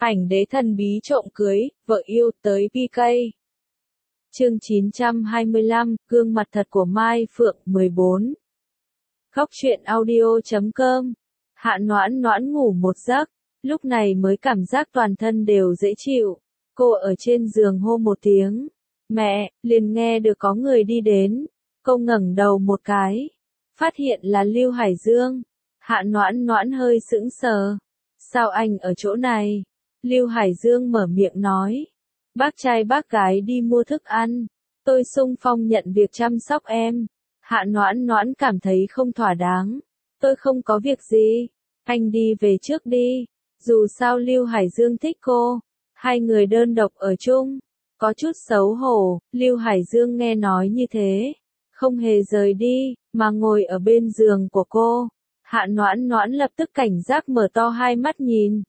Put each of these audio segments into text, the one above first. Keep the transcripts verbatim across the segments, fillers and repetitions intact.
Ảnh đế thần bí trộm cưới, vợ yêu tới pê ca. Chương chín trăm hai mươi lăm, gương mặt thật của Mai Phượng mười bốn. Khóc chuyện audio chấm com. Hạ Noãn Noãn ngủ một giấc, lúc này mới cảm giác toàn thân đều dễ chịu. Cô ở trên giường hô một tiếng, mẹ, liền nghe được có người đi đến. Cô ngẩng đầu một cái, phát hiện là Lưu Hải Dương. Hạ Noãn Noãn hơi sững sờ. Sao anh ở chỗ này? Lưu Hải Dương mở miệng nói. Bác trai bác gái đi mua thức ăn. Tôi xung phong nhận việc chăm sóc em. Hạ Noãn Noãn cảm thấy không thỏa đáng. Tôi không có việc gì. Anh đi về trước đi. Dù sao Lưu Hải Dương thích cô. Hai người đơn độc ở chung. Có chút xấu hổ, Lưu Hải Dương nghe nói như thế. Không hề rời đi, mà ngồi ở bên giường của cô. Hạ Noãn Noãn lập tức cảnh giác mở to hai mắt nhìn.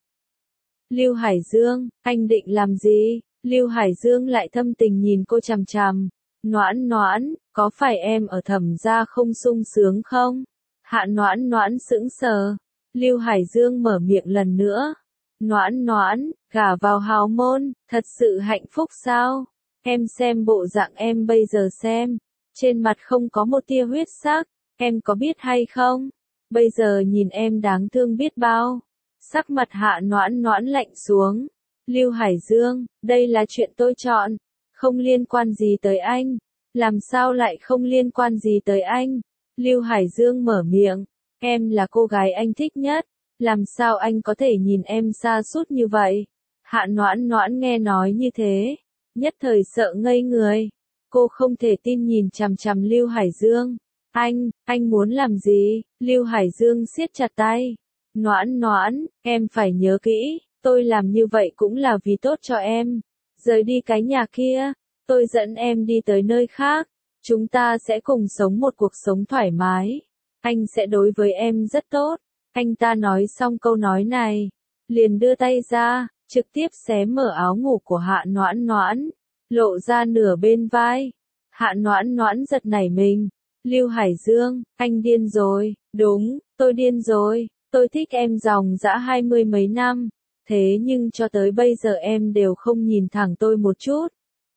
Lưu Hải Dương, anh định làm gì? Lưu Hải Dương lại thâm tình nhìn cô chằm chằm. Noãn Noãn, có phải em ở Thẩm gia không sung sướng không? Hạ Noãn Noãn sững sờ. Lưu Hải Dương mở miệng lần nữa. Noãn Noãn, gả vào hào môn, thật sự hạnh phúc sao? Em xem bộ dạng em bây giờ xem. Trên mặt không có một tia huyết sắc, em có biết hay không? Bây giờ nhìn em đáng thương biết bao. Sắc mặt Hạ Noãn Noãn lạnh xuống. Lưu Hải Dương, đây là chuyện tôi chọn, không liên quan gì tới anh. Làm sao lại không liên quan gì tới anh? Lưu Hải Dương mở miệng, em là cô gái anh thích nhất, làm sao anh có thể nhìn em sa sút như vậy? Hạ Noãn Noãn nghe nói như thế, nhất thời sợ ngây người. Cô không thể tin nhìn chằm chằm Lưu Hải Dương. Anh, anh muốn làm gì? Lưu Hải Dương siết chặt tay. Noãn Noãn, em phải nhớ kỹ, tôi làm như vậy cũng là vì tốt cho em. Rời đi cái nhà kia, tôi dẫn em đi tới nơi khác. Chúng ta sẽ cùng sống một cuộc sống thoải mái. Anh sẽ đối với em rất tốt. Anh ta nói xong câu nói này, liền đưa tay ra, trực tiếp xé mở áo ngủ của Hạ Noãn Noãn, lộ ra nửa bên vai. Hạ Noãn Noãn giật nảy mình. Lưu Hải Dương, anh điên rồi. Đúng, tôi điên rồi. Tôi thích em dòng dã hai mươi mấy năm. Thế nhưng cho tới bây giờ em đều không nhìn thẳng tôi một chút.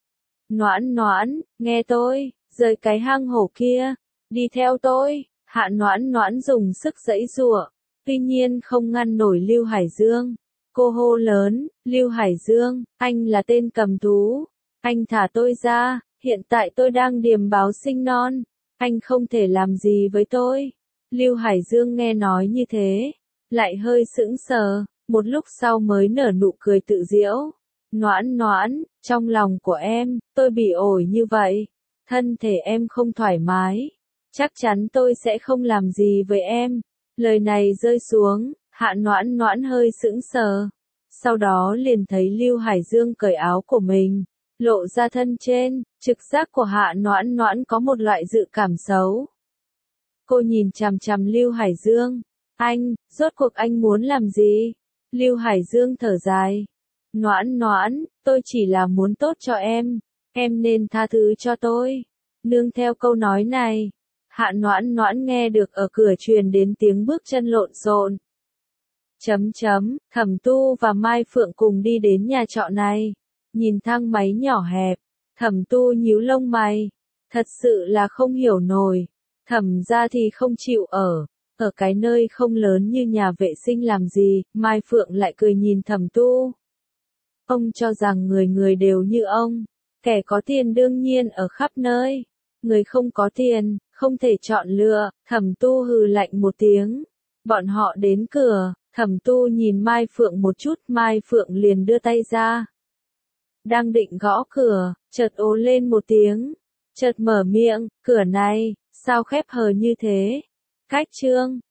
Noãn Noãn, nghe tôi, rời cái hang hổ kia. Đi theo tôi. Hạ Noãn Noãn dùng sức giãy giụa. Tuy nhiên không ngăn nổi Lưu Hải Dương. Cô hô lớn, Lưu Hải Dương, anh là tên cầm thú. Anh thả tôi ra, hiện tại tôi đang điềm báo sinh non. Anh không thể làm gì với tôi. Lưu Hải Dương nghe nói như thế, lại hơi sững sờ, một lúc sau mới nở nụ cười tự giễu. Noãn Noãn, trong lòng của em, tôi bị ổi như vậy. Thân thể em không thoải mái. Chắc chắn tôi sẽ không làm gì với em. Lời này rơi xuống, Hạ Noãn Noãn hơi sững sờ. Sau đó liền thấy Lưu Hải Dương cởi áo của mình, lộ ra thân trên. Trực giác của Hạ Noãn Noãn có một loại dự cảm xấu. Cô nhìn chằm chằm Lưu Hải Dương. Anh, rốt cuộc anh muốn làm gì? Lưu Hải Dương thở dài. Noãn Noãn, tôi chỉ là muốn tốt cho em. Em nên tha thứ cho tôi. Nương theo câu nói này, Hạ Noãn Noãn nghe được ở cửa truyền đến tiếng bước chân lộn xộn. Chấm chấm, Thẩm Tu và Mai Phượng cùng đi đến nhà trọ này. Nhìn thang máy nhỏ hẹp, Thẩm Tu nhíu lông mày. Thật sự là không hiểu nổi. Thẩm gia thì không chịu ở. Ở cái nơi không lớn như nhà vệ sinh làm gì, Mai Phượng lại cười nhìn Thẩm Tu. Ông cho rằng người người đều như ông. Kẻ có tiền đương nhiên ở khắp nơi. Người không có tiền, không thể chọn lựa. Thẩm Tu hừ lạnh một tiếng. Bọn họ đến cửa, Thẩm Tu nhìn Mai Phượng một chút, Mai Phượng liền đưa tay ra. Đang định gõ cửa, chợt ồ lên một tiếng. Chợt mở miệng, cửa này, sao khép hờ như thế? Cách trương,